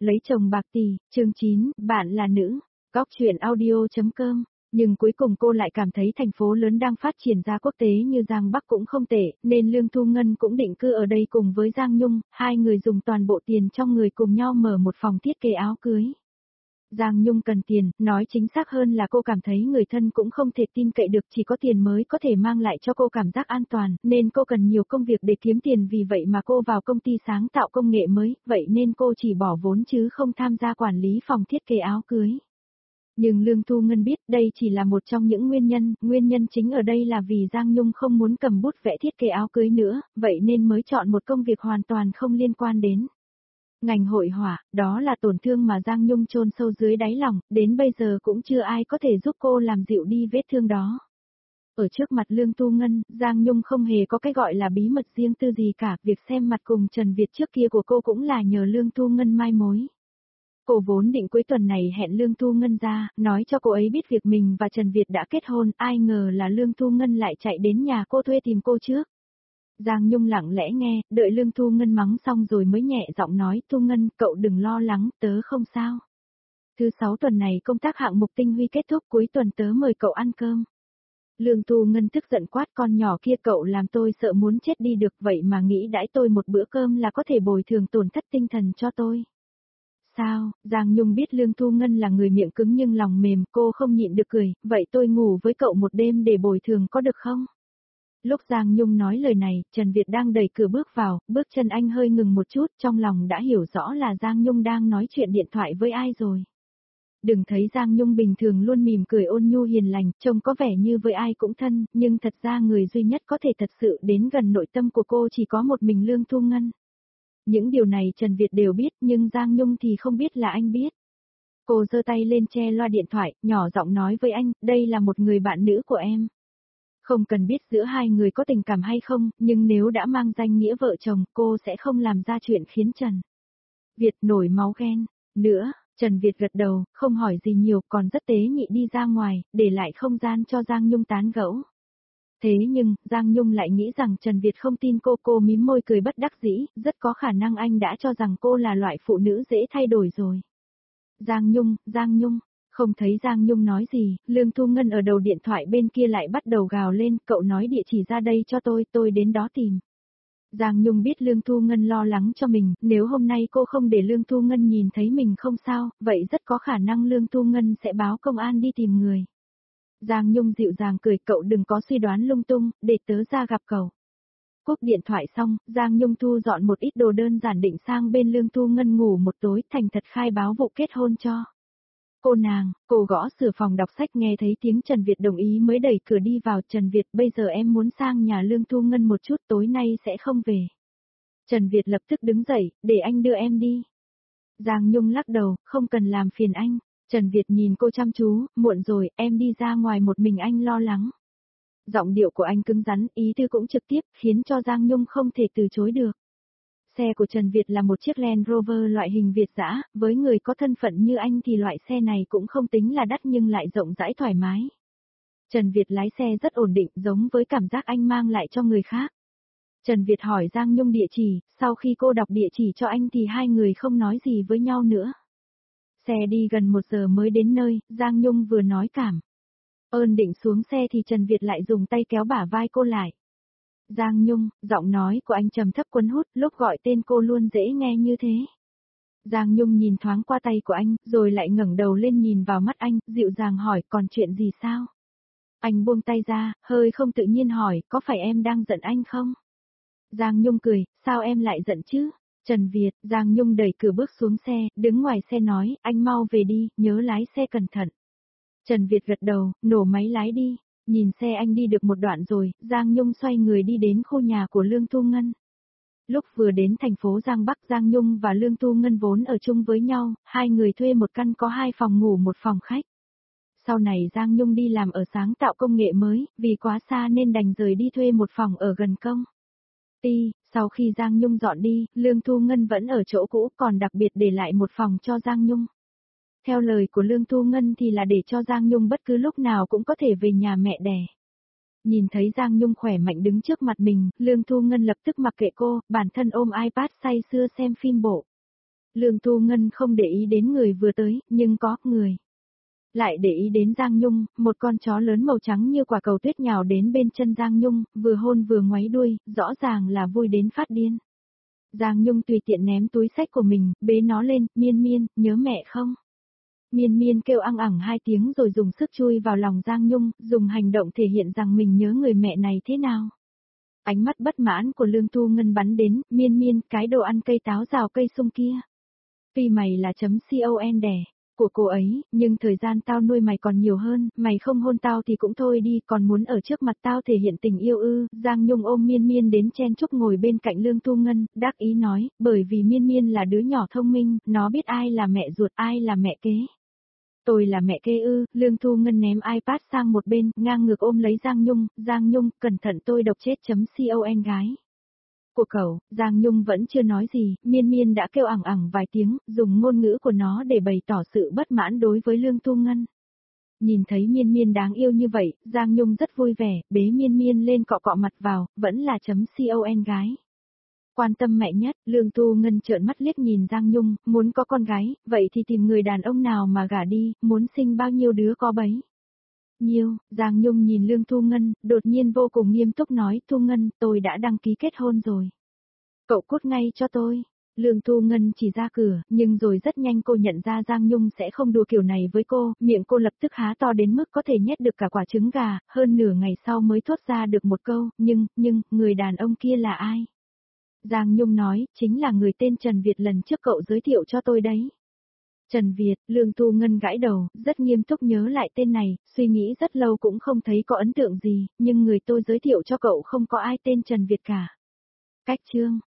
Lấy chồng bạc tỷ, chương 9, bạn là nữ. Góc chuyện audio.com. Nhưng cuối cùng cô lại cảm thấy thành phố lớn đang phát triển ra quốc tế như Giang Bắc cũng không tệ, nên Lương Thu Ngân cũng định cư ở đây cùng với Giang Nhung, hai người dùng toàn bộ tiền trong người cùng nhau mở một phòng thiết kế áo cưới. Giang Nhung cần tiền, nói chính xác hơn là cô cảm thấy người thân cũng không thể tin cậy được, chỉ có tiền mới có thể mang lại cho cô cảm giác an toàn, nên cô cần nhiều công việc để kiếm tiền, vì vậy mà cô vào công ty sáng tạo công nghệ mới, vậy nên cô chỉ bỏ vốn chứ không tham gia quản lý phòng thiết kế áo cưới. Nhưng Lương Thu Ngân biết đây chỉ là một trong những nguyên nhân chính ở đây là vì Giang Nhung không muốn cầm bút vẽ thiết kế áo cưới nữa, vậy nên mới chọn một công việc hoàn toàn không liên quan đến ngành hội họa, đó là tổn thương mà Giang Nhung chôn sâu dưới đáy lòng, đến bây giờ cũng chưa ai có thể giúp cô làm dịu đi vết thương đó. Ở trước mặt Lương Thu Ngân, Giang Nhung không hề có cái gọi là bí mật riêng tư gì cả, việc xem mặt cùng Trần Việt trước kia của cô cũng là nhờ Lương Thu Ngân mai mối. Cô vốn định cuối tuần này hẹn Lương Thu Ngân ra, nói cho cô ấy biết việc mình và Trần Việt đã kết hôn, ai ngờ là Lương Thu Ngân lại chạy đến nhà cô thuê tìm cô trước. Giang Nhung lặng lẽ nghe, đợi Lương Thu Ngân mắng xong rồi mới nhẹ giọng nói, Thu Ngân, cậu đừng lo lắng, tớ không sao. Thứ 6 tuần này công tác hạng mục tinh huy kết thúc, cuối tuần tớ mời cậu ăn cơm. Lương Thu Ngân tức giận quát, con nhỏ kia, cậu làm tôi sợ muốn chết đi được, vậy mà nghĩ đãi tôi một bữa cơm là có thể bồi thường tổn thất tinh thần cho tôi. Sao? Giang Nhung biết Lương Thu Ngân là người miệng cứng nhưng lòng mềm, cô không nhịn được cười, vậy tôi ngủ với cậu một đêm để bồi thường có được không? Lúc Giang Nhung nói lời này, Trần Việt đang đẩy cửa bước vào, bước chân anh hơi ngừng một chút, trong lòng đã hiểu rõ là Giang Nhung đang nói chuyện điện thoại với ai rồi. Đừng thấy Giang Nhung bình thường luôn mỉm cười ôn nhu hiền lành, trông có vẻ như với ai cũng thân, nhưng thật ra người duy nhất có thể thật sự đến gần nội tâm của cô chỉ có một mình Lương Thu Ngân. Những điều này Trần Việt đều biết, nhưng Giang Nhung thì không biết là anh biết. Cô giơ tay lên che loa điện thoại, nhỏ giọng nói với anh, đây là một người bạn nữ của em. Không cần biết giữa hai người có tình cảm hay không, nhưng nếu đã mang danh nghĩa vợ chồng, cô sẽ không làm ra chuyện khiến Trần Việt nổi máu ghen. Nữa, Trần Việt gật đầu, không hỏi gì nhiều, còn rất tế nhị đi ra ngoài, để lại không gian cho Giang Nhung tán gẫu. Thế nhưng, Giang Nhung lại nghĩ rằng Trần Việt không tin cô mím môi cười bất đắc dĩ, rất có khả năng anh đã cho rằng cô là loại phụ nữ dễ thay đổi rồi. Giang Nhung, không thấy Giang Nhung nói gì, Lương Thu Ngân ở đầu điện thoại bên kia lại bắt đầu gào lên, cậu nói địa chỉ ra đây cho tôi đến đó tìm. Giang Nhung biết Lương Thu Ngân lo lắng cho mình, nếu hôm nay cô không để Lương Thu Ngân nhìn thấy mình không sao, vậy rất có khả năng Lương Thu Ngân sẽ báo công an đi tìm người. Giang Nhung dịu dàng cười, cậu đừng có suy đoán lung tung, để tớ ra gặp cậu. Cúp điện thoại xong, Giang Nhung thu dọn một ít đồ đơn giản định sang bên Lương Thu Ngân ngủ một tối, thành thật khai báo vụ kết hôn cho cô gõ cửa phòng đọc sách, nghe thấy tiếng Trần Việt đồng ý mới đẩy cửa đi vào. Trần Việt, bây giờ em muốn sang nhà Lương Thu Ngân một chút, tối nay sẽ không về. Trần Việt lập tức đứng dậy, để anh đưa em đi. Giang Nhung lắc đầu, không cần làm phiền anh. Trần Việt nhìn cô chăm chú, muộn rồi, em đi ra ngoài một mình, anh lo lắng. Giọng điệu của anh cứng rắn, ý tư cũng trực tiếp, khiến cho Giang Nhung không thể từ chối được. Xe của Trần Việt là một chiếc Land Rover loại hình Việt dã, với người có thân phận như anh thì loại xe này cũng không tính là đắt nhưng lại rộng rãi thoải mái. Trần Việt lái xe rất ổn định, giống với cảm giác anh mang lại cho người khác. Trần Việt hỏi Giang Nhung địa chỉ, sau khi cô đọc địa chỉ cho anh thì hai người không nói gì với nhau nữa. Xe đi gần 1 giờ mới đến nơi, Giang Nhung vừa nói cảm ơn định xuống xe thì Trần Việt lại dùng tay kéo bả vai cô lại. Giang Nhung, giọng nói của anh trầm thấp cuốn hút, lúc gọi tên cô luôn dễ nghe như thế. Giang Nhung nhìn thoáng qua tay của anh, rồi lại ngẩng đầu lên nhìn vào mắt anh, dịu dàng hỏi, còn chuyện gì sao? Anh buông tay ra, hơi không tự nhiên hỏi, có phải em đang giận anh không? Giang Nhung cười, sao em lại giận chứ? Trần Việt, Giang Nhung đẩy cửa bước xuống xe, đứng ngoài xe nói, anh mau về đi, nhớ lái xe cẩn thận. Trần Việt gật đầu, nổ máy lái đi. Nhìn xe anh đi được một đoạn rồi, Giang Nhung xoay người đi đến khu nhà của Lương Thu Ngân. Lúc vừa đến thành phố Giang Bắc, Giang Nhung và Lương Thu Ngân vốn ở chung với nhau, hai người thuê một căn có 2 phòng ngủ 1 phòng khách. Sau này Giang Nhung đi làm ở sáng tạo công nghệ mới, vì quá xa nên đành rời đi thuê một phòng ở gần công ty. Sau khi Giang Nhung dọn đi, Lương Thu Ngân vẫn ở chỗ cũ, còn đặc biệt để lại một phòng cho Giang Nhung. Theo lời của Lương Thu Ngân thì là để cho Giang Nhung bất cứ lúc nào cũng có thể về nhà mẹ đẻ. Nhìn thấy Giang Nhung khỏe mạnh đứng trước mặt mình, Lương Thu Ngân lập tức mặc kệ cô, bản thân ôm iPad say sưa xem phim bộ. Lương Thu Ngân không để ý đến người vừa tới, nhưng có người lại để ý đến Giang Nhung, một con chó lớn màu trắng như quả cầu tuyết nhào đến bên chân Giang Nhung, vừa hôn vừa ngoáy đuôi, rõ ràng là vui đến phát điên. Giang Nhung tùy tiện ném túi xách của mình, bế nó lên, Miên Miên, nhớ mẹ không? Miên Miên kêu ăng ẳng 2 tiếng rồi dùng sức chui vào lòng Giang Nhung, dùng hành động thể hiện rằng mình nhớ người mẹ này thế nào. Ánh mắt bất mãn của Lương Thu Ngân bắn đến, Miên Miên, cái đồ ăn cây táo rào cây sung kia. Vì mày là .con đẻ của cô ấy, nhưng thời gian tao nuôi mày còn nhiều hơn, mày không hôn tao thì cũng thôi đi, còn muốn ở trước mặt tao thể hiện tình yêu ư. Giang Nhung ôm Miên Miên đến chen chúc ngồi bên cạnh Lương Thu Ngân, đắc ý nói, bởi vì Miên Miên là đứa nhỏ thông minh, nó biết ai là mẹ ruột, ai là mẹ kế. Tôi là mẹ kế ư. Lương Thu Ngân ném iPad sang một bên, ngang ngược ôm lấy Giang Nhung, cẩn thận tôi độc chết .con gái. Của cậu, Giang Nhung vẫn chưa nói gì, Miên Miên đã kêu ẳng ẳng vài tiếng, dùng ngôn ngữ của nó để bày tỏ sự bất mãn đối với Lương Thu Ngân. Nhìn thấy Miên Miên đáng yêu như vậy, Giang Nhung rất vui vẻ, bế Miên Miên lên cọ cọ mặt vào, vẫn là .con gái. Quan tâm mẹ nhất, Lương Thu Ngân trợn mắt liếc nhìn Giang Nhung, muốn có con gái, vậy thì tìm người đàn ông nào mà gả đi, muốn sinh bao nhiêu đứa có bấy. Nhiêu, Giang Nhung nhìn Lương Thu Ngân, đột nhiên vô cùng nghiêm túc nói, Thu Ngân, tôi đã đăng ký kết hôn rồi. Cậu cút ngay cho tôi. Lương Thu Ngân chỉ ra cửa, nhưng rồi rất nhanh cô nhận ra Giang Nhung sẽ không đùa kiểu này với cô, miệng cô lập tức há to đến mức có thể nhét được cả quả trứng gà, hơn nửa ngày sau mới thốt ra được một câu, nhưng, người đàn ông kia là ai? Giang Nhung nói, chính là người tên Trần Việt lần trước cậu giới thiệu cho tôi đấy. Trần Việt, Lương Thu Ngân gãi đầu, rất nghiêm túc nhớ lại tên này, suy nghĩ rất lâu cũng không thấy có ấn tượng gì, nhưng người tôi giới thiệu cho cậu không có ai tên Trần Việt cả. Cách chương.